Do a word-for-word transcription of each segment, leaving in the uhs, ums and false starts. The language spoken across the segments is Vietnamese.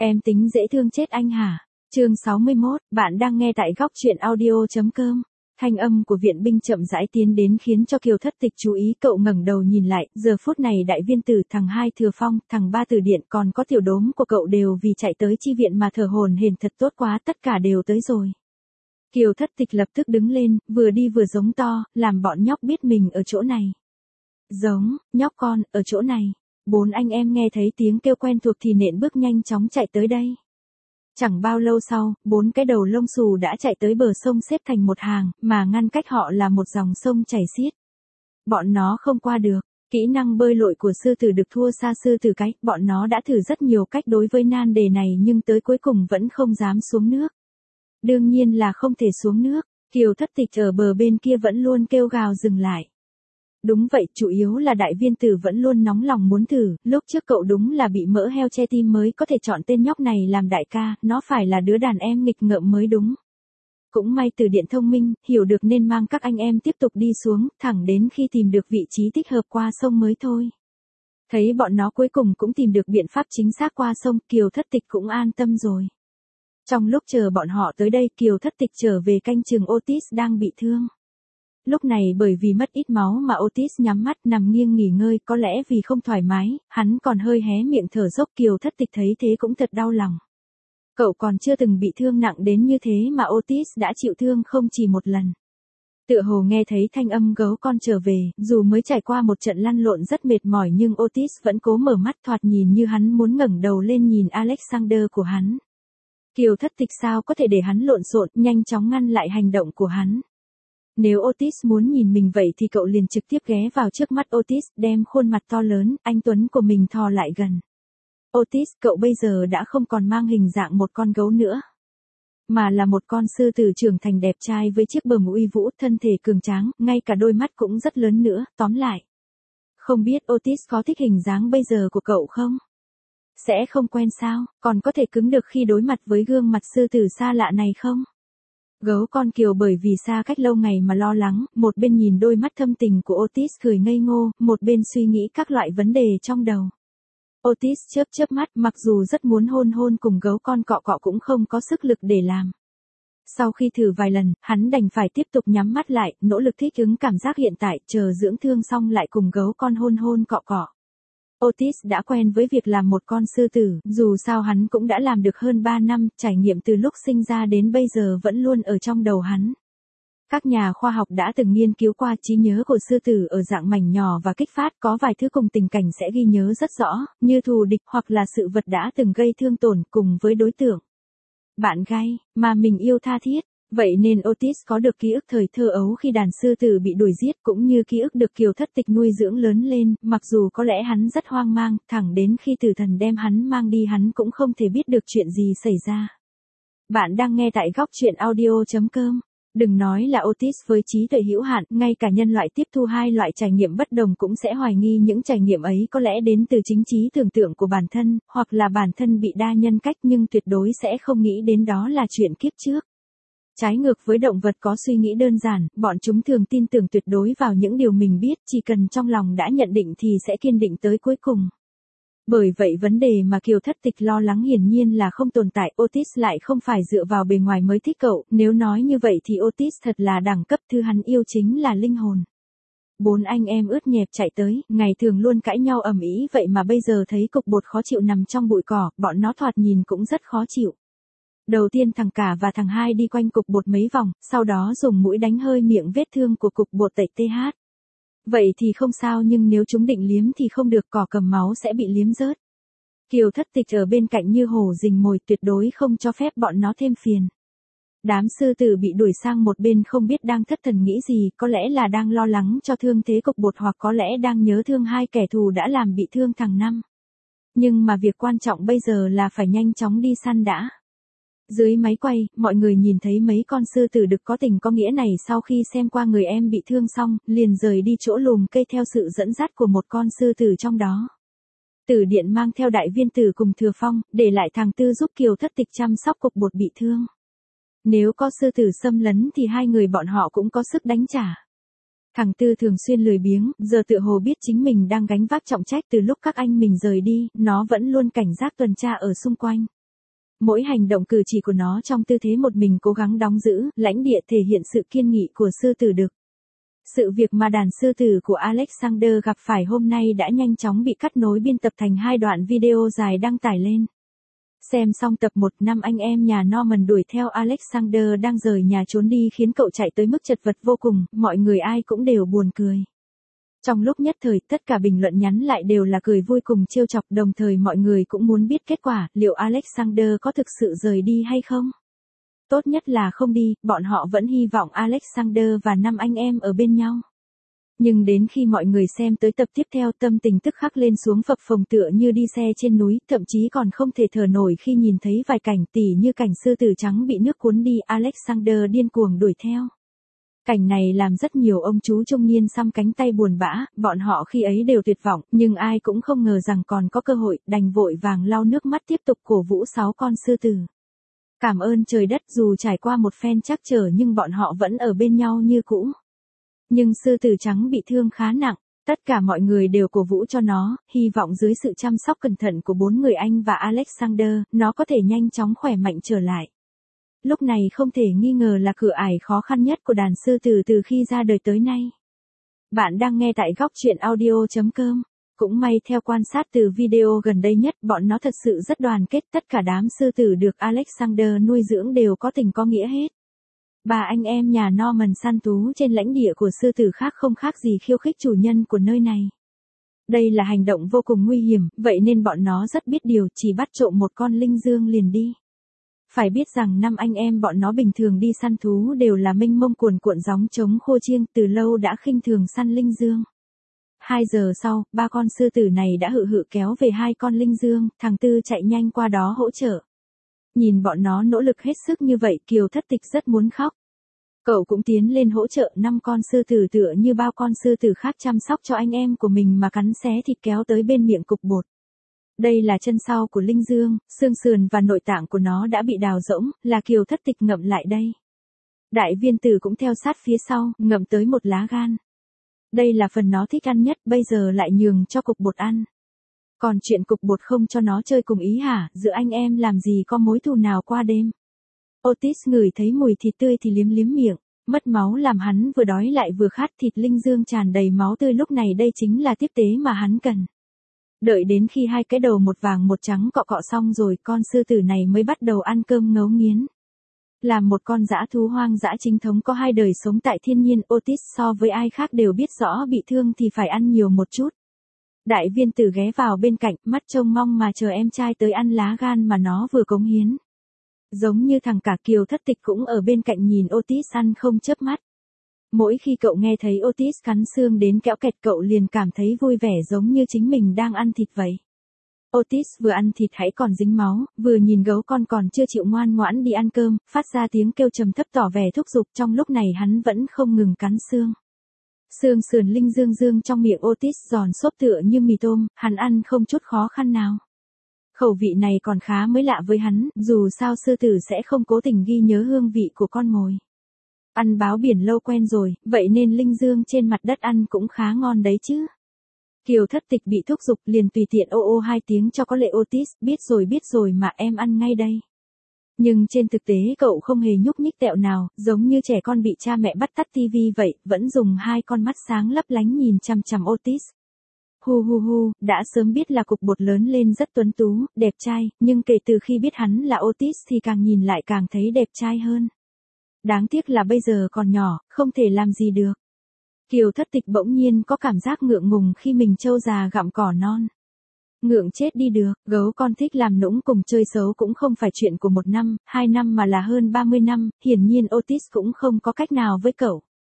Em tính dễ thương chết anh hả? Chương sáu mươi mốt, bạn đang nghe tại góc truyện audio.com. Thanh âm của viện binh chậm rãi tiến đến khiến cho Kiều Thất Tịch chú ý, cậu ngẩng đầu nhìn lại, giờ phút này đại viên tử, thằng hai Thừa Phong, thằng ba Từ Điện còn có tiểu đốm của cậu đều vì chạy tới chi viện mà thở hổn hển, thật tốt quá, tất cả đều tới rồi. Kiều Thất Tịch lập tức đứng lên, vừa đi vừa giống to, làm bọn nhóc biết mình ở chỗ này. Giống, nhóc con, ở chỗ này. Bốn anh em nghe thấy tiếng kêu quen thuộc thì nện bước nhanh chóng chạy tới đây. Chẳng bao lâu sau, bốn cái đầu lông xù đã chạy tới bờ sông xếp thành một hàng, mà ngăn cách họ là một dòng sông chảy xiết. Bọn nó không qua được, kỹ năng bơi lội của sư tử được thua xa sư tử cái, bọn nó đã thử rất nhiều cách đối với nan đề này nhưng tới cuối cùng vẫn không dám xuống nước. Đương nhiên là không thể xuống nước, Kiều Thất Tịch ở bờ bên kia vẫn luôn kêu gào dừng lại. Đúng vậy, chủ yếu là đại viên tử vẫn luôn nóng lòng muốn thử, lúc trước cậu đúng là bị mỡ heo che tim mới có thể chọn tên nhóc này làm đại ca, nó phải là đứa đàn em nghịch ngợm mới đúng. Cũng may Từ Điện thông minh, hiểu được nên mang các anh em tiếp tục đi xuống, thẳng đến khi tìm được vị trí thích hợp qua sông mới thôi. Thấy bọn nó cuối cùng cũng tìm được biện pháp chính xác qua sông, Kiều Thất Tịch cũng an tâm rồi. Trong lúc chờ bọn họ tới đây, Kiều Thất Tịch trở về canh chừng Otis đang bị thương. Lúc này bởi vì mất ít máu mà Otis nhắm mắt nằm nghiêng nghỉ ngơi, có lẽ vì không thoải mái, hắn còn hơi hé miệng thở dốc. Kiều Thất Tịch thấy thế cũng thật đau lòng. Cậu còn chưa từng bị thương nặng đến như thế mà Otis đã chịu thương không chỉ một lần. Tựa hồ nghe thấy thanh âm gấu con trở về, dù mới trải qua một trận lăn lộn rất mệt mỏi nhưng Otis vẫn cố mở mắt, thoạt nhìn như hắn muốn ngẩng đầu lên nhìn Alexander của hắn. Kiều Thất Tịch sao có thể để hắn lộn xộn, nhanh chóng ngăn lại hành động của hắn. Nếu Otis muốn nhìn mình vậy thì cậu liền trực tiếp ghé vào trước mắt Otis, đem khuôn mặt to lớn, anh tuấn của mình thò lại gần. Otis, cậu bây giờ đã không còn mang hình dạng một con gấu nữa, mà là một con sư tử trưởng thành đẹp trai với chiếc bờm uy vũ, thân thể cường tráng, ngay cả đôi mắt cũng rất lớn nữa, tóm lại. Không biết Otis có thích hình dáng bây giờ của cậu không? Sẽ không quen sao, còn có thể cứng được khi đối mặt với gương mặt sư tử xa lạ này không? Gấu con Kiều bởi vì xa cách lâu ngày mà lo lắng, một bên nhìn đôi mắt thâm tình của Otis cười ngây ngô, một bên suy nghĩ các loại vấn đề trong đầu. Otis chớp chớp mắt, mặc dù rất muốn hôn hôn cùng gấu con cọ cọ cũng không có sức lực để làm. Sau khi thử vài lần, hắn đành phải tiếp tục nhắm mắt lại, nỗ lực thích ứng cảm giác hiện tại, chờ dưỡng thương xong lại cùng gấu con hôn hôn cọ cọ. Otis đã quen với việc làm một con sư tử, dù sao hắn cũng đã làm được hơn ba năm, trải nghiệm từ lúc sinh ra đến bây giờ vẫn luôn ở trong đầu hắn. Các nhà khoa học đã từng nghiên cứu qua trí nhớ của sư tử ở dạng mảnh nhỏ và kích phát, có vài thứ cùng tình cảnh sẽ ghi nhớ rất rõ, như thù địch hoặc là sự vật đã từng gây thương tổn cùng với đối tượng. Bạn gái, mà mình yêu tha thiết. Vậy nên Otis có được ký ức thời thơ ấu khi đàn sư tử bị đuổi giết, cũng như ký ức được Kiều Thất Tịch nuôi dưỡng lớn lên, mặc dù có lẽ hắn rất hoang mang, thẳng đến khi tử thần đem hắn mang đi hắn cũng không thể biết được chuyện gì xảy ra. Bạn đang nghe tại góc truyện audio.com. Đừng nói là Otis với trí tuệ hữu hạn, ngay cả nhân loại tiếp thu hai loại trải nghiệm bất đồng cũng sẽ hoài nghi những trải nghiệm ấy có lẽ đến từ chính trí tưởng tượng của bản thân, hoặc là bản thân bị đa nhân cách, nhưng tuyệt đối sẽ không nghĩ đến đó là chuyện kiếp trước. Trái ngược với động vật có suy nghĩ đơn giản, bọn chúng thường tin tưởng tuyệt đối vào những điều mình biết, chỉ cần trong lòng đã nhận định thì sẽ kiên định tới cuối cùng. Bởi vậy vấn đề mà Kiều Thất Tịch lo lắng hiển nhiên là không tồn tại, Otis lại không phải dựa vào bề ngoài mới thích cậu, nếu nói như vậy thì Otis thật là đẳng cấp, thứ hắn yêu chính là linh hồn. Bốn anh em ướt nhẹp chạy tới, ngày thường luôn cãi nhau ầm ĩ vậy mà bây giờ thấy cục bột khó chịu nằm trong bụi cỏ, bọn nó thoạt nhìn cũng rất khó chịu. Đầu tiên thằng cả và thằng hai đi quanh cục bột mấy vòng, sau đó dùng mũi đánh hơi miệng vết thương của cục bột tẩy tê hát. Vậy thì không sao, nhưng nếu chúng định liếm thì không được, cỏ cầm máu sẽ bị liếm rớt. Kiều Thất Tịch ở bên cạnh như hổ rình mồi, tuyệt đối không cho phép bọn nó thêm phiền. Đám sư tử bị đuổi sang một bên không biết đang thất thần nghĩ gì, có lẽ là đang lo lắng cho thương thế cục bột hoặc có lẽ đang nhớ thương hai kẻ thù đã làm bị thương thằng Năm. Nhưng mà việc quan trọng bây giờ là phải nhanh chóng đi săn đã. Dưới máy quay, mọi người nhìn thấy mấy con sư tử đực có tình có nghĩa này sau khi xem qua người em bị thương xong, liền rời đi chỗ lùm cây theo sự dẫn dắt của một con sư tử trong đó. Từ Điện mang theo đại viên tử cùng Thừa Phong, để lại thằng Tư giúp Kiều Thất Tịch chăm sóc cục bột bị thương. Nếu có sư tử xâm lấn thì hai người bọn họ cũng có sức đánh trả. Thằng Tư thường xuyên lười biếng, giờ tựa hồ biết chính mình đang gánh vác trọng trách từ lúc các anh mình rời đi, nó vẫn luôn cảnh giác tuần tra ở xung quanh. Mỗi hành động cử chỉ của nó trong tư thế một mình cố gắng đóng giữ lãnh địa thể hiện sự kiên nghị của sư tử đực. Sự việc mà đàn sư tử của Alexander gặp phải hôm nay đã nhanh chóng bị cắt nối biên tập thành hai đoạn video dài đăng tải lên. Xem xong tập một, năm anh em nhà Norman đuổi theo Alexander đang rời nhà trốn đi khiến cậu chạy tới mức chật vật vô cùng, mọi người ai cũng đều buồn cười. Trong lúc nhất thời, tất cả bình luận nhắn lại đều là cười vui cùng trêu chọc, đồng thời mọi người cũng muốn biết kết quả, liệu Alexander có thực sự rời đi hay không? Tốt nhất là không đi, bọn họ vẫn hy vọng Alexander và năm anh em ở bên nhau. Nhưng đến khi mọi người xem tới tập tiếp theo, tâm tình tức khắc lên xuống phập phồng tựa như đi xe trên núi, thậm chí còn không thể thở nổi khi nhìn thấy vài cảnh tỉ như cảnh sư tử trắng bị nước cuốn đi, Alexander điên cuồng đuổi theo. Cảnh này làm rất nhiều ông chú trung niên xăm cánh tay buồn bã, bọn họ khi ấy đều tuyệt vọng, nhưng ai cũng không ngờ rằng còn có cơ hội, đành vội vàng lau nước mắt tiếp tục cổ vũ sáu con sư tử. Cảm ơn trời đất, dù trải qua một phen trắc trở nhưng bọn họ vẫn ở bên nhau như cũ. Nhưng sư tử trắng bị thương khá nặng, tất cả mọi người đều cổ vũ cho nó, hy vọng dưới sự chăm sóc cẩn thận của bốn người anh và Alexander, nó có thể nhanh chóng khỏe mạnh trở lại. Lúc này không thể nghi ngờ là cửa ải khó khăn nhất của đàn sư tử từ khi ra đời tới nay. Bạn đang nghe tại góc truyện audio chấm com. Cũng may theo quan sát từ video gần đây nhất, bọn nó thật sự rất đoàn kết, tất cả đám sư tử được Alexander nuôi dưỡng đều có tình có nghĩa hết. Ba anh em nhà Norman săn thú trên lãnh địa của sư tử khác không khác gì khiêu khích chủ nhân của nơi này. Đây là hành động vô cùng nguy hiểm, vậy nên bọn nó rất biết điều, chỉ bắt trộm một con linh dương liền đi. Phải biết rằng năm anh em bọn nó bình thường đi săn thú đều là mênh mông cuồn cuộn gióng trống khô chiêng, từ lâu đã khinh thường săn linh dương. Hai giờ sau, ba con sư tử này đã hự hự kéo về hai con linh dương, thằng Tư chạy nhanh qua đó hỗ trợ. Nhìn bọn nó nỗ lực hết sức như vậy, Kiều Thất Tịch rất muốn khóc. Cậu cũng tiến lên hỗ trợ, năm con sư tử tựa như bao con sư tử khác chăm sóc cho anh em của mình mà cắn xé thịt kéo tới bên miệng cục bột. Đây là chân sau của linh dương, xương sườn và nội tạng của nó đã bị đào rỗng, là Kiều Thất Tịch ngậm lại đây. Đại viên tử cũng theo sát phía sau, ngậm tới một lá gan. Đây là phần nó thích ăn nhất, bây giờ lại nhường cho cục bột ăn. Còn chuyện cục bột không cho nó chơi cùng ý hả, giữa anh em làm gì có mối thù nào qua đêm. Otis ngửi thấy mùi thịt tươi thì liếm liếm miệng, mất máu làm hắn vừa đói lại vừa khát, thịt linh dương tràn đầy máu tươi, lúc này đây chính là tiếp tế mà hắn cần. Đợi đến khi hai cái đầu một vàng một trắng cọ cọ xong rồi, con sư tử này mới bắt đầu ăn cơm ngấu nghiến. Là một con dã thú hoang dã chính thống có hai đời sống tại thiên nhiên, Otis so với ai khác đều biết rõ bị thương thì phải ăn nhiều một chút. Đại viên tử ghé vào bên cạnh, mắt trông mong mà chờ em trai tới ăn lá gan mà nó vừa cống hiến. Giống như thằng cả, Kiều Thất Tịch cũng ở bên cạnh nhìn Otis ăn không chớp mắt. Mỗi khi cậu nghe thấy Otis cắn xương đến kéo kẹt, cậu liền cảm thấy vui vẻ giống như chính mình đang ăn thịt vậy. Otis vừa ăn thịt hãy còn dính máu, vừa nhìn gấu con còn chưa chịu ngoan ngoãn đi ăn cơm, phát ra tiếng kêu trầm thấp tỏ vẻ thúc giục, trong lúc này hắn vẫn không ngừng cắn xương. Xương sườn linh dương dương trong miệng Otis giòn xốp tựa như mì tôm, hắn ăn không chút khó khăn nào. Khẩu vị này còn khá mới lạ với hắn, dù sao sư tử sẽ không cố tình ghi nhớ hương vị của con mồi. Ăn báo biển lâu quen rồi, vậy nên linh dương trên mặt đất ăn cũng khá ngon đấy chứ. Kiều Thất Tịch bị thúc giục liền tùy tiện ô ô hai tiếng cho có lệ Otis, biết rồi biết rồi mà em ăn ngay đây. Nhưng trên thực tế cậu không hề nhúc nhích tẹo nào, giống như trẻ con bị cha mẹ bắt tắt tivi vậy, vẫn dùng hai con mắt sáng lấp lánh nhìn chằm chằm Otis. Hu hu hu, đã sớm biết là cục bột lớn lên rất tuấn tú, đẹp trai, nhưng kể từ khi biết hắn là Otis thì càng nhìn lại càng thấy đẹp trai hơn. Đáng tiếc là bây giờ còn nhỏ, không thể làm gì được. Kiều Thất Tịch bỗng nhiên có cảm giác ngượng ngùng khi mình trâu già gặm cỏ non. Ngượng chết đi được, gấu con thích làm nũng cùng chơi xấu cũng không phải chuyện của một năm, hai năm mà là hơn ba mươi năm, hiển nhiên Otis cũng không có cách nào với cậu.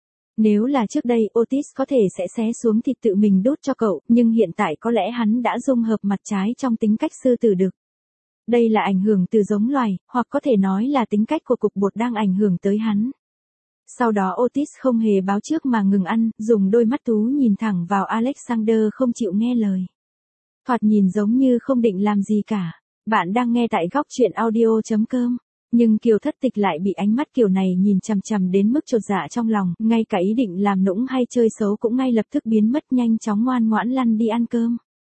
Nếu là trước đây Otis có thể sẽ xé xuống thịt tự mình đút cho cậu, nhưng hiện tại có lẽ hắn đã dung hợp mặt trái trong tính cách sư tử đực. Đây là ảnh hưởng từ giống loài, hoặc có thể nói là tính cách của cục bột đang ảnh hưởng tới hắn. Sau đó Otis không hề báo trước mà ngừng ăn, dùng đôi mắt tú nhìn thẳng vào Alexander không chịu nghe lời. Thoạt nhìn giống như không định làm gì cả. Bạn đang nghe tại góc truyện audio chấm com. Nhưng Kiều Thất Tịch lại bị ánh mắt kiểu này nhìn chằm chằm đến mức chột dạ trong lòng, ngay cả ý định làm nũng hay chơi xấu cũng ngay lập tức biến mất, nhanh chóng ngoan ngoãn lăn đi ăn cơm.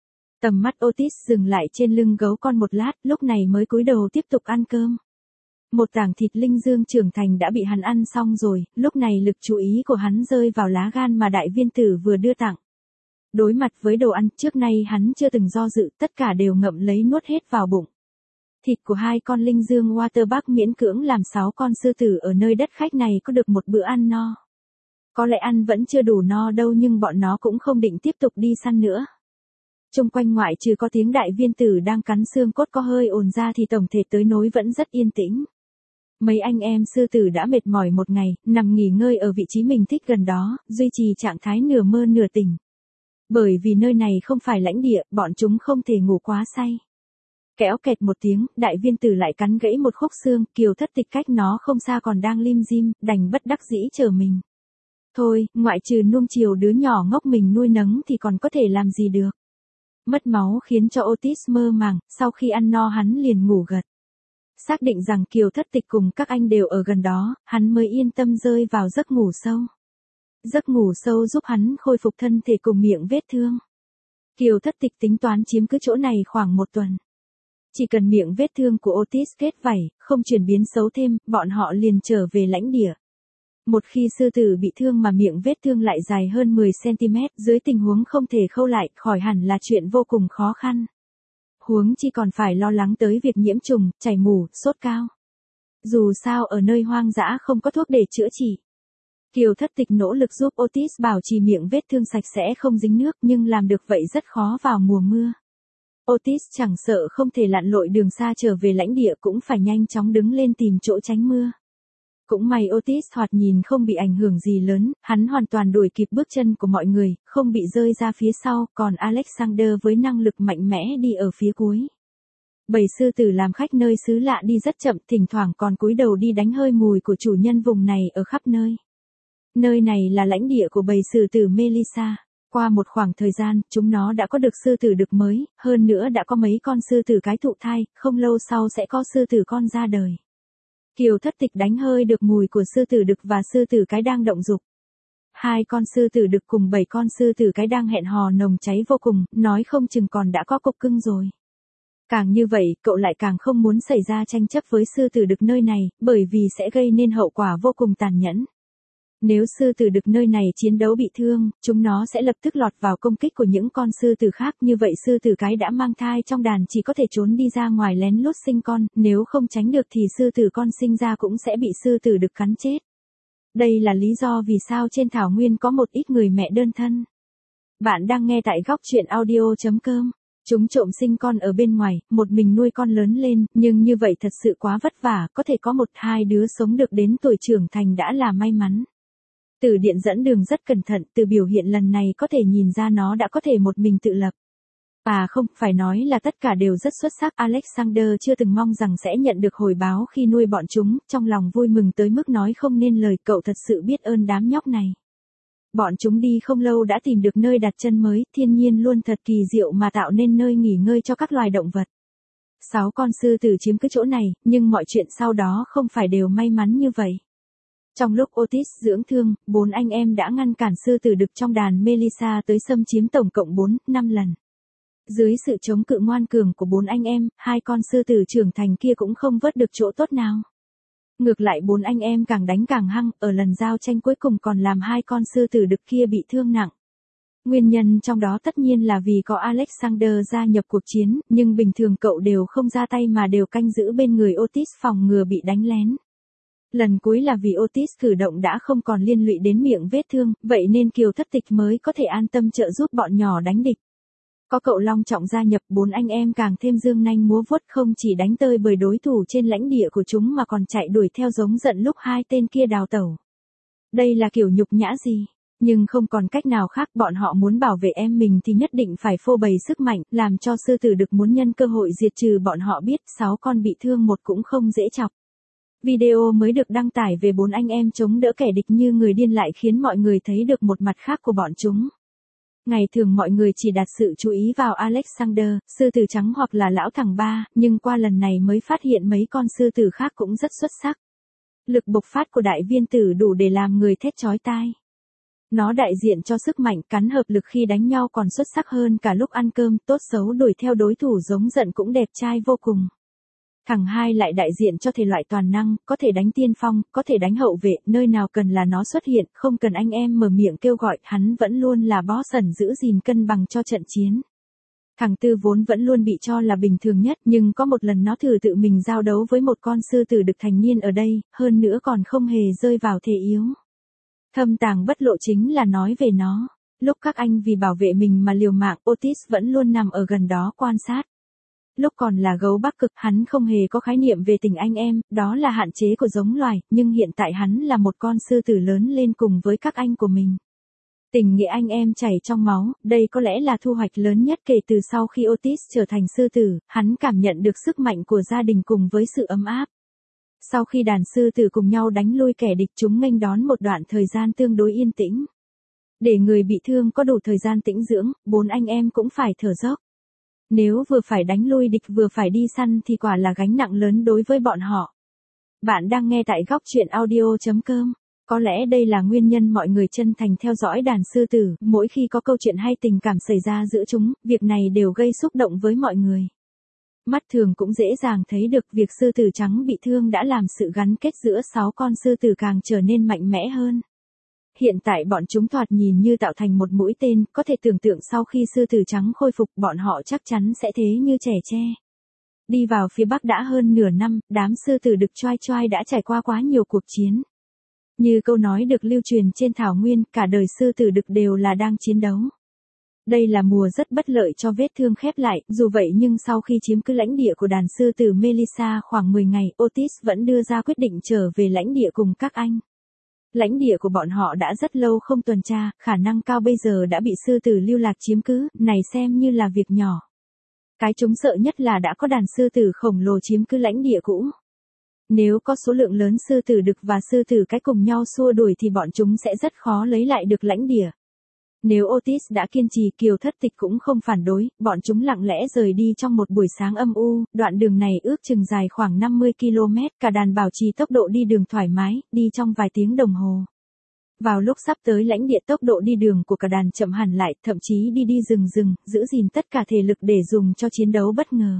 Tầm mắt Otis dừng lại trên lưng gấu con một lát, lúc này mới cúi đầu tiếp tục ăn cơm. Một tảng thịt linh dương trưởng thành đã bị hắn ăn xong rồi, lúc này lực chú ý của hắn rơi vào lá gan mà đại viên tử vừa đưa tặng. Đối mặt với đồ ăn, trước nay hắn chưa từng do dự, tất cả đều ngậm lấy nuốt hết vào bụng. Thịt của hai con linh dương Waterbuck miễn cưỡng làm sáu con sư tử ở nơi đất khách này có được một bữa ăn no. Có lẽ ăn vẫn chưa đủ no đâu nhưng bọn nó cũng không định tiếp tục đi săn nữa. Xung quanh ngoại trừ có tiếng đại viên tử đang cắn xương cốt có hơi ồn ra thì tổng thể tới nối vẫn rất yên tĩnh. Mấy anh em sư tử đã mệt mỏi một ngày, nằm nghỉ ngơi ở vị trí mình thích gần đó, duy trì trạng thái nửa mơ nửa tỉnh. Bởi vì nơi này không phải lãnh địa, bọn chúng không thể ngủ quá say. Kéo kẹt một tiếng, đại viên tử lại cắn gãy một khúc xương, Kiều Thất Tịch cách nó không xa còn đang lim dim, đành bất đắc dĩ chờ mình. Thôi, ngoại trừ nuông chiều đứa nhỏ ngốc mình nuôi nấng thì còn có thể làm gì được. Mất máu khiến cho Otis mơ màng, sau khi ăn no hắn liền ngủ gật. Xác định rằng Kiều Thất Tịch cùng các anh đều ở gần đó, hắn mới yên tâm rơi vào giấc ngủ sâu. Giấc ngủ sâu giúp hắn khôi phục thân thể cùng miệng vết thương. Kiều Thất Tịch tính toán chiếm cứ chỗ này khoảng một tuần. Chỉ cần miệng vết thương của Otis kết vảy, không chuyển biến xấu thêm, bọn họ liền trở về lãnh địa. Một khi sư tử bị thương mà miệng vết thương lại dài hơn mười xăng-ti-mét, dưới tình huống không thể khâu lại, khỏi hẳn là chuyện vô cùng khó khăn. Huống chi còn phải lo lắng tới việc nhiễm trùng, chảy mủ, sốt cao. Dù sao ở nơi hoang dã không có thuốc để chữa trị. Kiều Thất Tịch nỗ lực giúp Otis bảo trì miệng vết thương sạch sẽ không dính nước nhưng làm được vậy rất khó vào mùa mưa. Otis chẳng sợ không thể lặn lội đường xa trở về lãnh địa cũng phải nhanh chóng đứng lên tìm chỗ tránh mưa. Cũng may Otis thoạt nhìn không bị ảnh hưởng gì lớn, hắn hoàn toàn đuổi kịp bước chân của mọi người, không bị rơi ra phía sau, còn Alexander với năng lực mạnh mẽ đi ở phía cuối. Bầy sư tử làm khách nơi xứ lạ đi rất chậm, thỉnh thoảng còn cúi đầu đi đánh hơi mùi của chủ nhân vùng này ở khắp nơi. Nơi này là lãnh địa của bầy sư tử Melissa. Qua một khoảng thời gian, chúng nó đã có được sư tử đực mới, hơn nữa đã có mấy con sư tử cái thụ thai, không lâu sau sẽ có sư tử con ra đời. Kiều Thất Tịch đánh hơi được mùi của sư tử đực và sư tử cái đang động dục. Hai con sư tử đực cùng bảy con sư tử cái đang hẹn hò nồng cháy vô cùng, nói không chừng còn đã có cục cưng rồi. Càng như vậy, cậu lại càng không muốn xảy ra tranh chấp với sư tử đực nơi này, bởi vì sẽ gây nên hậu quả vô cùng tàn nhẫn. Nếu sư tử đực nơi này chiến đấu bị thương, chúng nó sẽ lập tức lọt vào công kích của những con sư tử khác, như vậy sư tử cái đã mang thai trong đàn chỉ có thể trốn đi ra ngoài lén lút sinh con, nếu không tránh được thì sư tử con sinh ra cũng sẽ bị sư tử đực cắn chết. Đây là lý do vì sao trên thảo nguyên có một ít người mẹ đơn thân. Bạn đang nghe tại góc truyện audio chấm com. Chúng trộm sinh con ở bên ngoài, một mình nuôi con lớn lên, nhưng như vậy thật sự quá vất vả, có thể có một hai đứa sống được đến tuổi trưởng thành đã là may mắn. Từ điện dẫn đường rất cẩn thận, từ biểu hiện lần này có thể nhìn ra nó đã có thể một mình tự lập. À không, phải nói là tất cả đều rất xuất sắc. Alexander chưa từng mong rằng sẽ nhận được hồi báo khi nuôi bọn chúng, trong lòng vui mừng tới mức nói không nên lời, cậu thật sự biết ơn đám nhóc này. Bọn chúng đi không lâu đã tìm được nơi đặt chân mới, thiên nhiên luôn thật kỳ diệu mà tạo nên nơi nghỉ ngơi cho các loài động vật. Sáu con sư tử chiếm cứ chỗ này, nhưng mọi chuyện sau đó không phải đều may mắn như vậy. Trong lúc Otis dưỡng thương, bốn anh em đã ngăn cản sư tử đực trong đàn Melissa tới xâm chiếm tổng cộng bốn, năm lần. Dưới sự chống cự ngoan cường của bốn anh em, hai con sư tử trưởng thành kia cũng không vớt được chỗ tốt nào. Ngược lại bốn anh em càng đánh càng hăng, ở lần giao tranh cuối cùng còn làm hai con sư tử đực kia bị thương nặng. Nguyên nhân trong đó tất nhiên là vì có Alexander gia nhập cuộc chiến, nhưng bình thường cậu đều không ra tay mà đều canh giữ bên người Otis phòng ngừa bị đánh lén. Lần cuối là vì Otis cử động đã không còn liên lụy đến miệng vết thương, vậy nên Kiều Thất Tịch mới có thể an tâm trợ giúp bọn nhỏ đánh địch. Có cậu Long Trọng gia nhập, bốn anh em càng thêm dương nanh múa vuốt, không chỉ đánh tơi bời đối thủ trên lãnh địa của chúng mà còn chạy đuổi theo giống giận lúc hai tên kia đào tẩu. Đây là kiểu nhục nhã gì? Nhưng không còn cách nào khác, bọn họ muốn bảo vệ em mình thì nhất định phải phô bày sức mạnh, làm cho sư tử đực muốn nhân cơ hội diệt trừ bọn họ biết, sáu con bị thương một cũng không dễ chọc. Video mới được đăng tải về bốn anh em chống đỡ kẻ địch như người điên lại khiến mọi người thấy được một mặt khác của bọn chúng. Ngày thường mọi người chỉ đặt sự chú ý vào Alexander, sư tử trắng hoặc là lão thằng ba, nhưng qua lần này mới phát hiện mấy con sư tử khác cũng rất xuất sắc. Lực bộc phát của đại viên tử đủ để làm người thét chói tai. Nó đại diện cho sức mạnh, cắn hợp lực khi đánh nhau còn xuất sắc hơn cả lúc ăn cơm, tốt xấu đuổi theo đối thủ giống giận cũng đẹp trai vô cùng. Thằng hai lại đại diện cho thể loại toàn năng, có thể đánh tiên phong, có thể đánh hậu vệ, nơi nào cần là nó xuất hiện, không cần anh em mở miệng kêu gọi, hắn vẫn luôn là boss ẩn giữ gìn cân bằng cho trận chiến. Thằng tư vốn vẫn luôn bị cho là bình thường nhất, nhưng có một lần nó thử tự mình giao đấu với một con sư tử đực thành niên ở đây, hơn nữa còn không hề rơi vào thế yếu. Thâm tàng bất lộ chính là nói về nó. Lúc các anh vì bảo vệ mình mà liều mạng, Otis vẫn luôn nằm ở gần đó quan sát. Lúc còn là gấu Bắc Cực, hắn không hề có khái niệm về tình anh em, đó là hạn chế của giống loài, nhưng hiện tại hắn là một con sư tử lớn lên cùng với các anh của mình. Tình nghĩa anh em chảy trong máu, đây có lẽ là thu hoạch lớn nhất kể từ sau khi Otis trở thành sư tử, hắn cảm nhận được sức mạnh của gia đình cùng với sự ấm áp. Sau khi đàn sư tử cùng nhau đánh lui kẻ địch, chúng nghênh đón một đoạn thời gian tương đối yên tĩnh. Để người bị thương có đủ thời gian tĩnh dưỡng, bốn anh em cũng phải thở dốc. Nếu vừa phải đánh lui địch vừa phải đi săn thì quả là gánh nặng lớn đối với bọn họ. Bạn đang nghe tại góc truyện audio chấm com. Có lẽ đây là nguyên nhân mọi người chân thành theo dõi đàn sư tử, mỗi khi có câu chuyện hay tình cảm xảy ra giữa chúng, việc này đều gây xúc động với mọi người. Mắt thường cũng dễ dàng thấy được việc sư tử trắng bị thương đã làm sự gắn kết giữa sáu con sư tử càng trở nên mạnh mẽ hơn. Hiện tại bọn chúng thoạt nhìn như tạo thành một mũi tên, có thể tưởng tượng sau khi sư tử trắng khôi phục bọn họ chắc chắn sẽ thế như trẻ tre. Đi vào phía Bắc đã hơn nửa năm, đám sư tử đực choai choai đã trải qua quá nhiều cuộc chiến. Như câu nói được lưu truyền trên thảo nguyên, cả đời sư tử đực đều là đang chiến đấu. Đây là mùa rất bất lợi cho vết thương khép lại, dù vậy nhưng sau khi chiếm cứ lãnh địa của đàn sư tử Melissa khoảng mười ngày, Otis vẫn đưa ra quyết định trở về lãnh địa cùng các anh. Lãnh địa của bọn họ đã rất lâu không tuần tra, khả năng cao bây giờ đã bị sư tử lưu lạc chiếm cứ, này xem như là việc nhỏ. Cái chúng sợ nhất là đã có đàn sư tử khổng lồ chiếm cứ lãnh địa cũ. Nếu có số lượng lớn sư tử đực và sư tử cái cùng nhau xua đuổi thì bọn chúng sẽ rất khó lấy lại được lãnh địa. Nếu Otis đã kiên trì, Kiều Thất Tịch cũng không phản đối, bọn chúng lặng lẽ rời đi trong một buổi sáng âm u, đoạn đường này ước chừng dài khoảng năm mươi ki lô mét, cả đàn bảo trì tốc độ đi đường thoải mái, đi trong vài tiếng đồng hồ. Vào lúc sắp tới lãnh địa, tốc độ đi đường của cả đàn chậm hẳn lại, thậm chí đi đi rừng rừng, giữ gìn tất cả thể lực để dùng cho chiến đấu bất ngờ.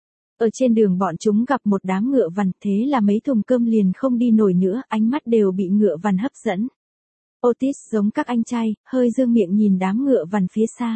Ở trên đường bọn chúng gặp một đám ngựa vằn, thế là mấy thùng cơm liền không đi nổi nữa, ánh mắt đều bị ngựa vằn hấp dẫn. Otis giống các anh trai, hơi dương miệng nhìn đám ngựa vằn phía xa.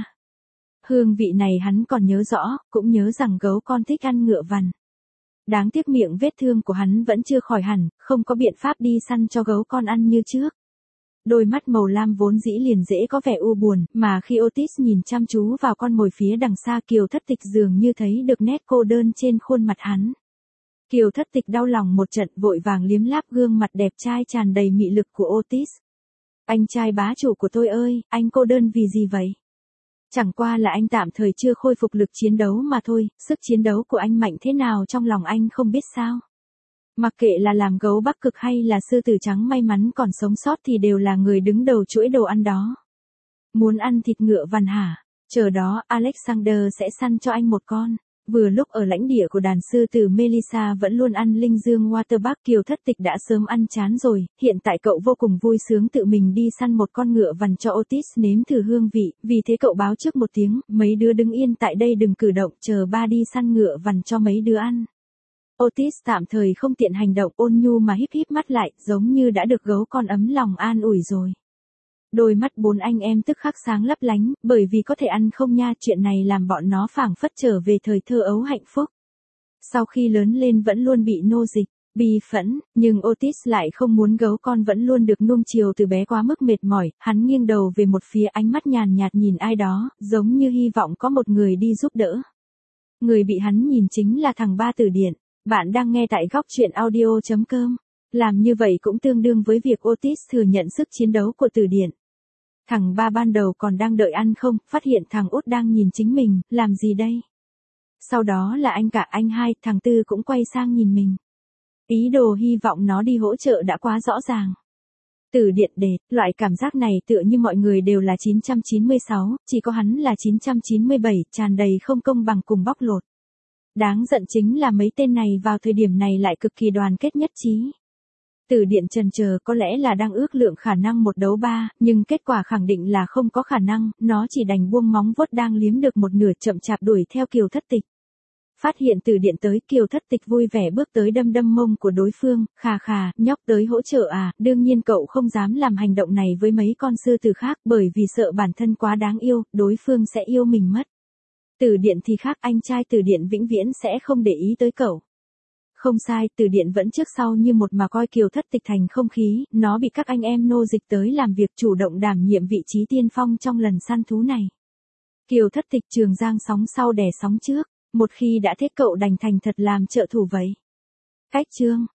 Hương vị này hắn còn nhớ rõ, cũng nhớ rằng gấu con thích ăn ngựa vằn. Đáng tiếc miệng vết thương của hắn vẫn chưa khỏi hẳn, không có biện pháp đi săn cho gấu con ăn như trước. Đôi mắt màu lam vốn dĩ liền dễ có vẻ u buồn, mà khi Otis nhìn chăm chú vào con mồi phía đằng xa, Kiều Thất Tịch dường như thấy được nét cô đơn trên khuôn mặt hắn. Kiều Thất Tịch đau lòng một trận, vội vàng liếm láp gương mặt đẹp trai tràn đầy mị lực của Otis. Anh trai bá chủ của tôi ơi, anh cô đơn vì gì vậy? Chẳng qua là anh tạm thời chưa khôi phục lực chiến đấu mà thôi, sức chiến đấu của anh mạnh thế nào trong lòng anh không biết sao. Mặc kệ là làm gấu Bắc Cực hay là sư tử trắng may mắn còn sống sót thì đều là người đứng đầu chuỗi đồ ăn đó. Muốn ăn thịt ngựa vằn hả? Chờ đó, Alexander sẽ săn cho anh một con. Vừa lúc ở lãnh địa của đàn sư tử Melissa vẫn luôn ăn linh dương Waterbuck, Kiều Thất Tịch đã sớm ăn chán rồi, hiện tại cậu vô cùng vui sướng tự mình đi săn một con ngựa vằn cho Otis nếm thử hương vị, vì thế cậu báo trước một tiếng, mấy đứa đứng yên tại đây đừng cử động, chờ ba đi săn ngựa vằn cho mấy đứa ăn. Otis tạm thời không tiện hành động, ôn nhu mà híp híp mắt lại, giống như đã được gấu con ấm lòng an ủi rồi. Đôi mắt bốn anh em tức khắc sáng lấp lánh, bởi vì có thể ăn không nha, chuyện này làm bọn nó phảng phất trở về thời thơ ấu hạnh phúc. Sau khi lớn lên vẫn luôn bị nô dịch, bi phẫn, nhưng Otis lại không muốn gấu con vẫn luôn được nuông chiều từ bé quá mức mệt mỏi, hắn nghiêng đầu về một phía, ánh mắt nhàn nhạt nhìn ai đó, giống như hy vọng có một người đi giúp đỡ. Người bị hắn nhìn chính là thằng Ba Tử Điện. Bạn đang nghe tại góc truyện audio chấm com. Làm như vậy cũng tương đương với việc Otis thừa nhận sức chiến đấu của Tử Điện. Thằng Ba ban đầu còn đang đợi ăn không, phát hiện thằng Út đang nhìn chính mình, làm gì đây? Sau đó là anh cả, anh hai, thằng Tư cũng quay sang nhìn mình. Ý đồ hy vọng nó đi hỗ trợ đã quá rõ ràng. Tử Điện đệt, loại cảm giác này tựa như mọi người đều là chín trăm chín mươi sáu, chỉ có hắn là chín trăm chín mươi bảy, tràn đầy không công bằng cùng bóc lột. Đáng giận chính là mấy tên này vào thời điểm này lại cực kỳ đoàn kết nhất trí. Từ Điện chần chờ, có lẽ là đang ước lượng khả năng một đấu ba, nhưng kết quả khẳng định là không có khả năng, nó chỉ đành buông móng vuốt đang liếm được một nửa chậm chạp đuổi theo Kiều Thất Tịch. Phát hiện Từ Điện tới, Kiều Thất Tịch vui vẻ bước tới đâm đâm mông của đối phương, khà khà, nhóc tới hỗ trợ à, đương nhiên cậu không dám làm hành động này với mấy con sư tử khác bởi vì sợ bản thân quá đáng yêu, đối phương sẽ yêu mình mất. Từ Điện thì khác, anh trai Từ Điện vĩnh viễn sẽ không để ý tới cậu. Không sai, Từ Điện vẫn trước sau như một mà coi Kiều Thất Tịch thành không khí, nó bị các anh em nô dịch tới làm việc chủ động đảm nhiệm vị trí tiên phong trong lần săn thú này. Kiều Thất Tịch Trường Giang sóng sau đè sóng trước, một khi đã thế cậu đành thành thật làm trợ thủ vậy. Cách chương